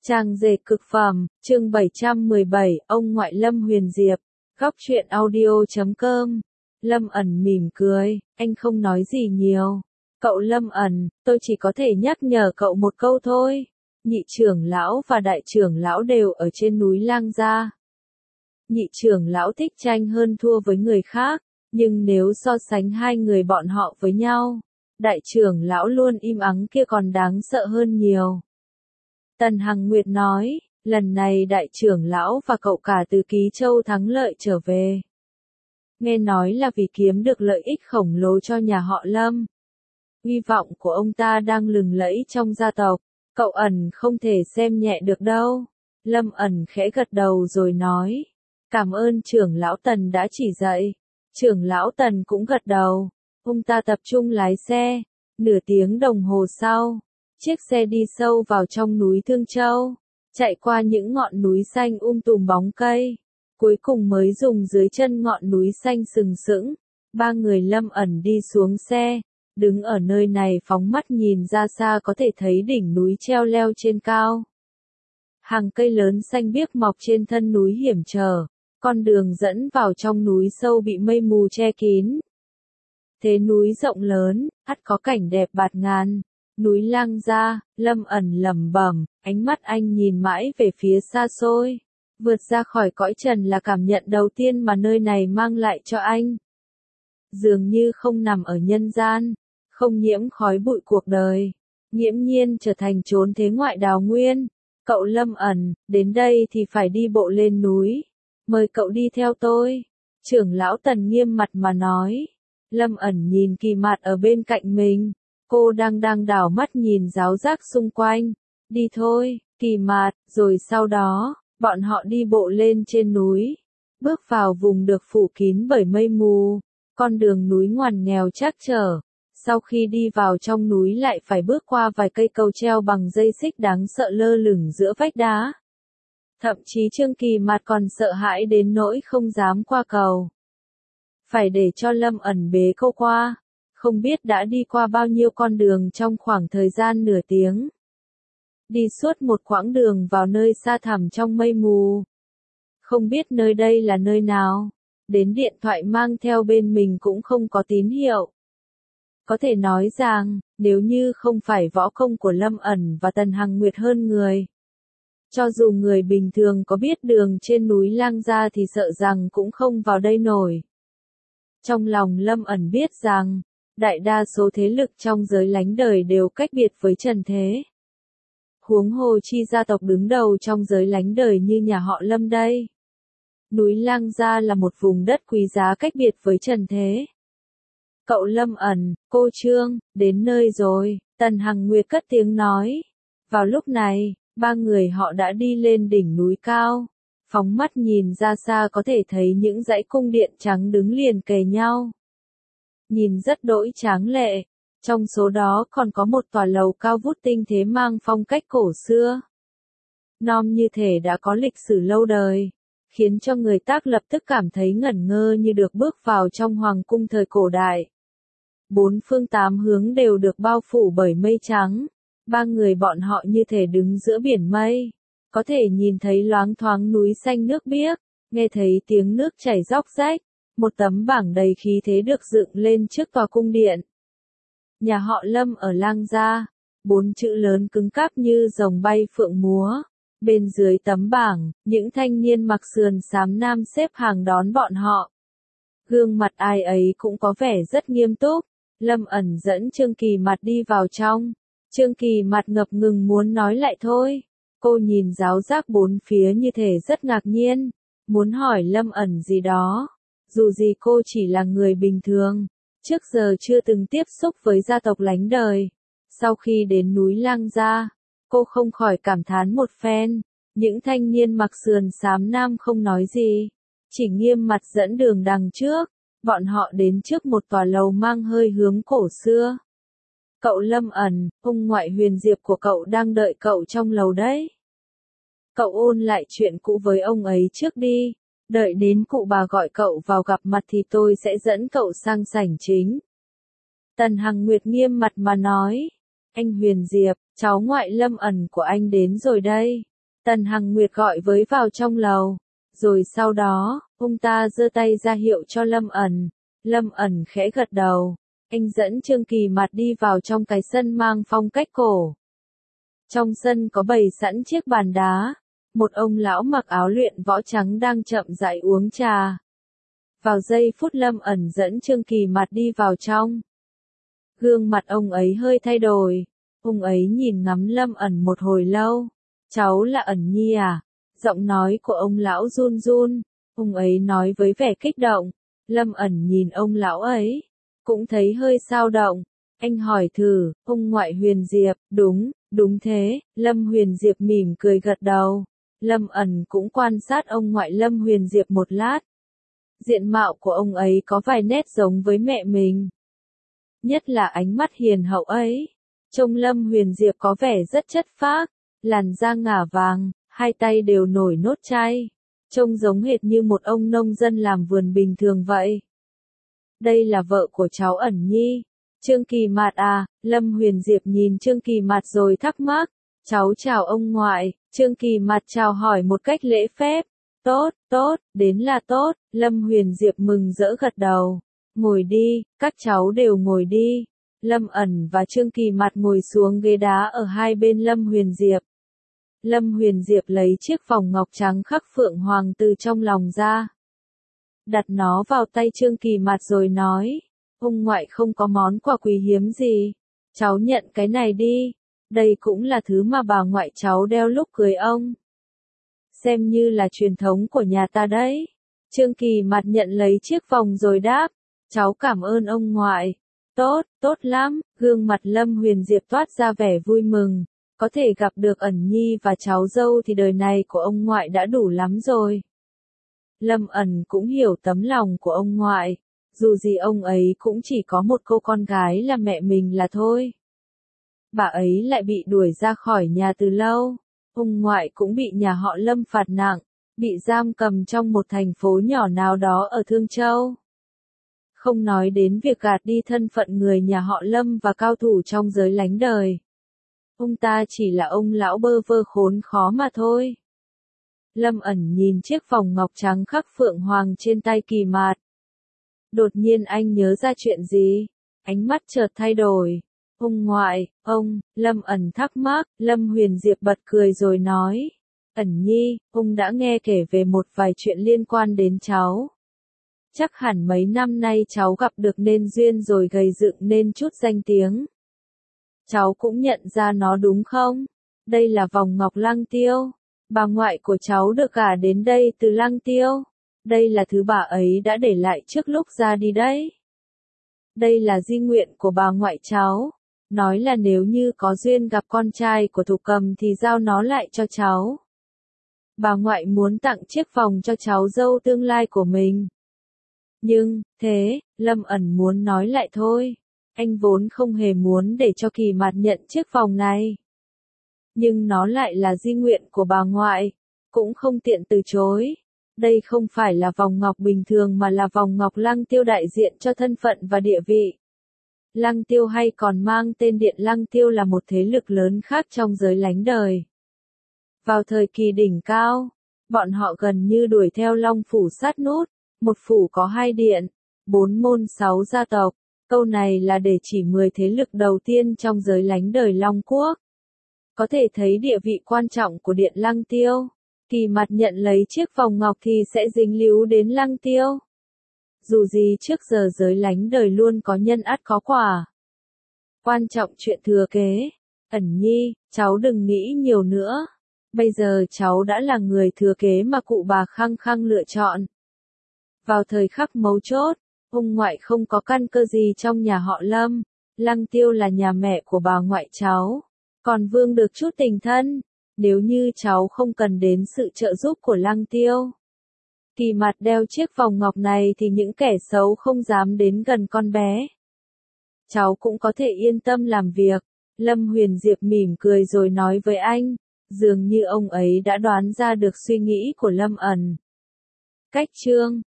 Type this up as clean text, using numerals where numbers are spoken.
Trang dệt cực phẩm, chương 717, ông ngoại Lâm Huyền Diệp, góc truyện audio.com. Lâm ẩn mỉm cười, anh không nói gì nhiều. Cậu Lâm ẩn, tôi chỉ có thể nhắc nhở cậu một câu thôi. Nhị trưởng lão và đại trưởng lão đều ở trên núi Lang Gia. Nhị trưởng lão thích tranh hơn thua với người khác, nhưng nếu so sánh hai người bọn họ với nhau, đại trưởng lão luôn im ắng kia còn đáng sợ hơn nhiều. Tần Hằng Nguyệt nói, lần này đại trưởng lão và cậu cả từ Ký Châu thắng lợi trở về. Nghe nói là vì kiếm được lợi ích khổng lồ cho nhà họ Lâm. Hy vọng của ông ta đang lừng lẫy trong gia tộc, cậu ẩn không thể xem nhẹ được đâu. Lâm ẩn khẽ gật đầu rồi nói, cảm ơn trưởng lão Tần đã chỉ dạy. Trưởng lão Tần cũng gật đầu, ông ta tập trung lái xe. Nửa tiếng đồng hồ sau, chiếc xe đi sâu vào trong núi Thương Châu, chạy qua những ngọn núi xanh tùm bóng cây, cuối cùng mới dùng dưới chân ngọn núi xanh sừng sững. Ba người Lâm ẩn đi xuống xe, đứng ở nơi này phóng mắt nhìn ra xa có thể thấy đỉnh núi treo leo trên cao. Hàng cây lớn xanh biếc mọc trên thân núi hiểm trở, con đường dẫn vào trong núi sâu bị mây mù che kín. Thế núi rộng lớn, ắt có cảnh đẹp bạt ngàn. Núi Lang Gia, Lâm ẩn lẩm bẩm, ánh mắt anh nhìn mãi về phía xa xôi. Vượt ra khỏi cõi trần là cảm nhận đầu tiên mà nơi này mang lại cho anh. Dường như không nằm ở nhân gian, không nhiễm khói bụi cuộc đời, nghiễm nhiên trở thành chốn thế ngoại đào nguyên. Cậu Lâm ẩn, đến đây thì phải đi bộ lên núi. Mời cậu đi theo tôi. Trưởng lão Tần nghiêm mặt mà nói. Lâm ẩn nhìn Kỳ Mạt ở bên cạnh mình. Cô đang đảo mắt nhìn giáo giác xung quanh. Đi thôi, Kỳ Mạt, rồi sau đó, bọn họ đi bộ lên trên núi. Bước vào vùng được phủ kín bởi mây mù. Con đường núi ngoằn nghèo trắc trở. Sau khi đi vào trong núi lại phải bước qua vài cây cầu treo bằng dây xích đáng sợ lơ lửng giữa vách đá. Thậm chí Trương Kỳ Mạt còn sợ hãi đến nỗi không dám qua cầu. Phải để cho Lâm ẩn bế cô qua. Không biết đã đi qua bao nhiêu con đường trong khoảng thời gian nửa tiếng. Đi suốt một quãng đường vào nơi xa thẳm trong mây mù. Không biết nơi đây là nơi nào. Đến điện thoại mang theo bên mình cũng không có tín hiệu. Có thể nói rằng, nếu như không phải võ công của Lâm ẩn và Tần Hằng Nguyệt hơn người. Cho dù người bình thường có biết đường trên núi Lang Gia thì sợ rằng cũng không vào đây nổi. Trong lòng Lâm ẩn biết rằng, đại đa số thế lực trong giới lánh đời đều cách biệt với trần thế. Huống hồ chi gia tộc đứng đầu trong giới lánh đời như nhà họ Lâm đây. Núi Lang Gia là một vùng đất quý giá cách biệt với trần thế. Cậu Lâm ẩn, cô Trương, đến nơi rồi, Tần Hằng Nguyệt cất tiếng nói. Vào lúc này, ba người họ đã đi lên đỉnh núi cao. Phóng mắt nhìn ra xa có thể thấy những dãy cung điện trắng đứng liền kề nhau. Nhìn rất đỗi tráng lệ, trong số đó còn có một tòa lầu cao vút tinh thế mang phong cách cổ xưa. Nom như thể đã có lịch sử lâu đời, khiến cho người ta lập tức cảm thấy ngẩn ngơ như được bước vào trong hoàng cung thời cổ đại. Bốn phương tám hướng đều được bao phủ bởi mây trắng, ba người bọn họ như thể đứng giữa biển mây, có thể nhìn thấy loáng thoáng núi xanh nước biếc, nghe thấy tiếng nước chảy róc rách. Một tấm bảng đầy khí thế được dựng lên trước tòa cung điện. Nhà họ Lâm ở Lang Gia, 4 chữ lớn cứng cáp như rồng bay phượng múa. Bên dưới tấm bảng, những thanh niên mặc sườn xám nam xếp hàng đón bọn họ. Gương mặt ai ấy cũng có vẻ rất nghiêm túc. Lâm ẩn dẫn Trương Kỳ Mạt đi vào trong. Trương Kỳ Mạt ngập ngừng muốn nói lại thôi. Cô nhìn giáo giác bốn phía như thể rất ngạc nhiên, muốn hỏi Lâm ẩn gì đó. Dù gì cô chỉ là người bình thường, trước giờ chưa từng tiếp xúc với gia tộc lánh đời. Sau khi đến núi Lang Gia, cô không khỏi cảm thán một phen. Những thanh niên mặc sườn xám nam không nói gì, chỉ nghiêm mặt dẫn đường đằng trước. Bọn họ đến trước một tòa lầu mang hơi hướng cổ xưa. Cậu Lâm ẩn, ông ngoại Huyền Diệp của cậu đang đợi cậu trong lầu đấy. Cậu ôn lại chuyện cũ với ông ấy trước đi. Đợi đến cụ bà gọi cậu vào gặp mặt thì tôi sẽ dẫn cậu sang sảnh chính. Tần Hằng Nguyệt nghiêm mặt mà nói. Anh Huyền Diệp, cháu ngoại Lâm ẩn của anh đến rồi đây. Tần Hằng Nguyệt gọi với vào trong lầu. Rồi sau đó, ông ta giơ tay ra hiệu cho Lâm ẩn. Lâm ẩn khẽ gật đầu. Anh dẫn Trương Kỳ Mạt đi vào trong cái sân mang phong cách cổ. Trong sân có bày sẵn chiếc bàn đá. Một ông lão mặc áo luyện võ trắng đang chậm rãi uống trà. Vào giây phút Lâm ẩn dẫn Trương Kỳ Mạt đi vào trong. Gương mặt ông ấy hơi thay đổi. Ông ấy nhìn ngắm Lâm ẩn một hồi lâu. Cháu là ẩn nhi à? Giọng nói của ông lão run run. Ông ấy nói với vẻ kích động. Lâm ẩn nhìn ông lão ấy. Cũng thấy hơi xao động. Anh hỏi thử, ông ngoại Huyền Diệp, đúng thế. Lâm Huyền Diệp mỉm cười gật đầu. Lâm ẩn cũng quan sát ông ngoại Lâm Huyền Diệp một lát. Diện mạo của ông ấy có vài nét giống với mẹ mình. Nhất là ánh mắt hiền hậu ấy. Trông Lâm Huyền Diệp có vẻ rất chất phác, làn da ngả vàng, hai tay đều nổi nốt chai. Trông giống hệt như một ông nông dân làm vườn bình thường vậy. Đây là vợ của cháu ẩn nhi. Trương Kỳ Mạt à? Lâm Huyền Diệp nhìn Trương Kỳ Mạt rồi thắc mắc. Cháu chào ông ngoại. Trương Kỳ Mạt chào hỏi một cách lễ phép. Tốt, đến là tốt. Lâm Huyền Diệp mừng rỡ gật đầu. Ngồi đi, các cháu đều ngồi đi. Lâm ẩn và Trương Kỳ Mạt ngồi xuống ghế đá ở hai bên Lâm Huyền Diệp. Lâm Huyền Diệp lấy chiếc vòng ngọc trắng khắc phượng hoàng từ trong lòng ra. Đặt nó vào tay Trương Kỳ Mạt rồi nói. Ông ngoại không có món quà quý hiếm gì. Cháu nhận cái này đi. Đây cũng là thứ mà bà ngoại cháu đeo lúc cưới ông. Xem như là truyền thống của nhà ta đấy. Trương Kỳ Mạt nhận lấy chiếc vòng rồi đáp. Cháu cảm ơn ông ngoại. Tốt lắm. Gương mặt Lâm Huyền Diệp toát ra vẻ vui mừng. Có thể gặp được ẩn nhi và cháu dâu thì đời này của ông ngoại đã đủ lắm rồi. Lâm ẩn cũng hiểu tấm lòng của ông ngoại. Dù gì ông ấy cũng chỉ có một cô con gái là mẹ mình là thôi. Bà ấy lại bị đuổi ra khỏi nhà từ lâu. Ông ngoại cũng bị nhà họ Lâm phạt nặng, bị giam cầm trong một thành phố nhỏ nào đó ở Thương Châu. Không nói đến việc gạt đi thân phận người nhà họ Lâm và cao thủ trong giới lánh đời. Ông ta chỉ là ông lão bơ vơ khốn khó mà thôi. Lâm ẩn nhìn chiếc vòng ngọc trắng khắc phượng hoàng trên tay Kỳ Mạt. Đột nhiên anh nhớ ra chuyện gì? Ánh mắt chợt thay đổi. Ông ngoại, Lâm ẩn thắc mắc. Lâm Huyền Diệp bật cười rồi nói. Ẩn nhi, ông đã nghe kể về một vài chuyện liên quan đến cháu. Chắc hẳn mấy năm nay cháu gặp được nên duyên rồi gầy dựng nên chút danh tiếng. Cháu cũng nhận ra nó đúng không? Đây là vòng ngọc Lăng Tiêu. Bà ngoại của cháu được gả đến đây từ Lăng Tiêu. Đây là thứ bà ấy đã để lại trước lúc ra đi đấy. Đây là di nguyện của bà ngoại cháu. Nói là nếu như có duyên gặp con trai của Thục Cầm thì giao nó lại cho cháu. Bà ngoại muốn tặng chiếc vòng cho cháu dâu tương lai của mình. Nhưng, thế, Lâm ẩn muốn nói lại thôi. Anh vốn không hề muốn để cho Kỳ Mạt nhận chiếc vòng này. Nhưng nó lại là di nguyện của bà ngoại. Cũng không tiện từ chối. Đây không phải là vòng ngọc bình thường mà là vòng ngọc Lăng Tiêu đại diện cho thân phận và địa vị. Lăng Tiêu hay còn mang tên Điện Lăng Tiêu là một thế lực lớn khác trong giới lánh đời. Vào thời kỳ đỉnh cao, bọn họ gần như đuổi theo Long Phủ sát nút, một phủ có 2 điện, 4 môn 6 gia tộc. Câu này là để chỉ 10 thế lực đầu tiên trong giới lánh đời Long Quốc. Có thể thấy địa vị quan trọng của Điện Lăng Tiêu. Kỳ Mạt nhận lấy chiếc vòng ngọc thì sẽ dính líu đến Lăng Tiêu. Dù gì trước giờ giới lánh đời luôn có nhân ắt có quả. Quan trọng chuyện thừa kế. Ẩn nhi, cháu đừng nghĩ nhiều nữa. Bây giờ cháu đã là người thừa kế mà cụ bà khăng khăng lựa chọn. Vào thời khắc mấu chốt, ông ngoại không có căn cơ gì trong nhà họ Lâm. Lăng Tiêu là nhà mẹ của bà ngoại cháu. Còn Vương được chút tình thân. Nếu như cháu không cần đến sự trợ giúp của Lăng Tiêu. Kỳ Mạt đeo chiếc vòng ngọc này thì những kẻ xấu không dám đến gần con bé. Cháu cũng có thể yên tâm làm việc. Lâm Huyền Diệp mỉm cười rồi nói với anh. Dường như ông ấy đã đoán ra được suy nghĩ của Lâm ẩn. Cách chương